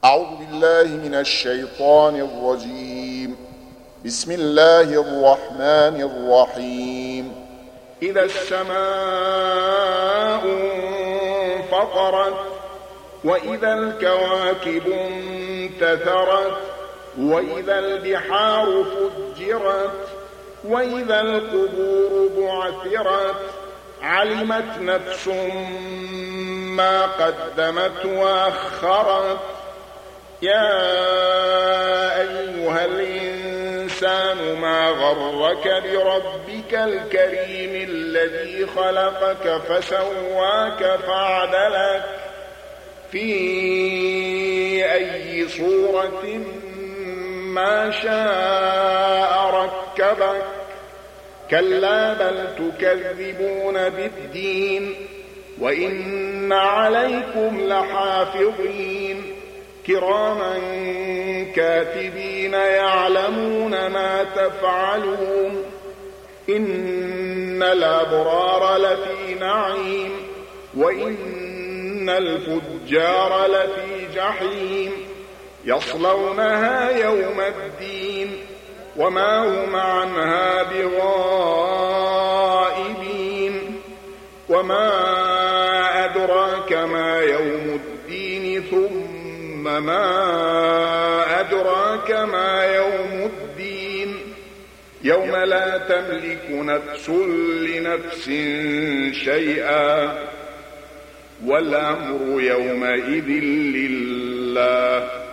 أعوذ بالله من الشيطان الرجيم. بسم الله الرحمن الرحيم. إذا السماء انفطرت وإذا الكواكب انتثرت وإذا البحار فجرت وإذا القبور بعثرت علمت نفس ما قدمت وأخرت. يا أيها الإنسان ما غرك بربك الكريم الذي خلقك فسواك فعدلك في أي صورة ما شاء ركبك. كلا بل تكذبون بالدين وإن عليكم لحافظين كراما كاتبين يعلمون ما تفعلون. إن الأبرار لفي نعيم وإن الفجار لفي جحيم يصلونها يوم الدين وما هم عنها بغائبين. وما أدراك ما يوم الدين ثم ما أدراك ما يوم الدين يوم لا تملك نفس لنفس شيئا والأمر يومئذ لله.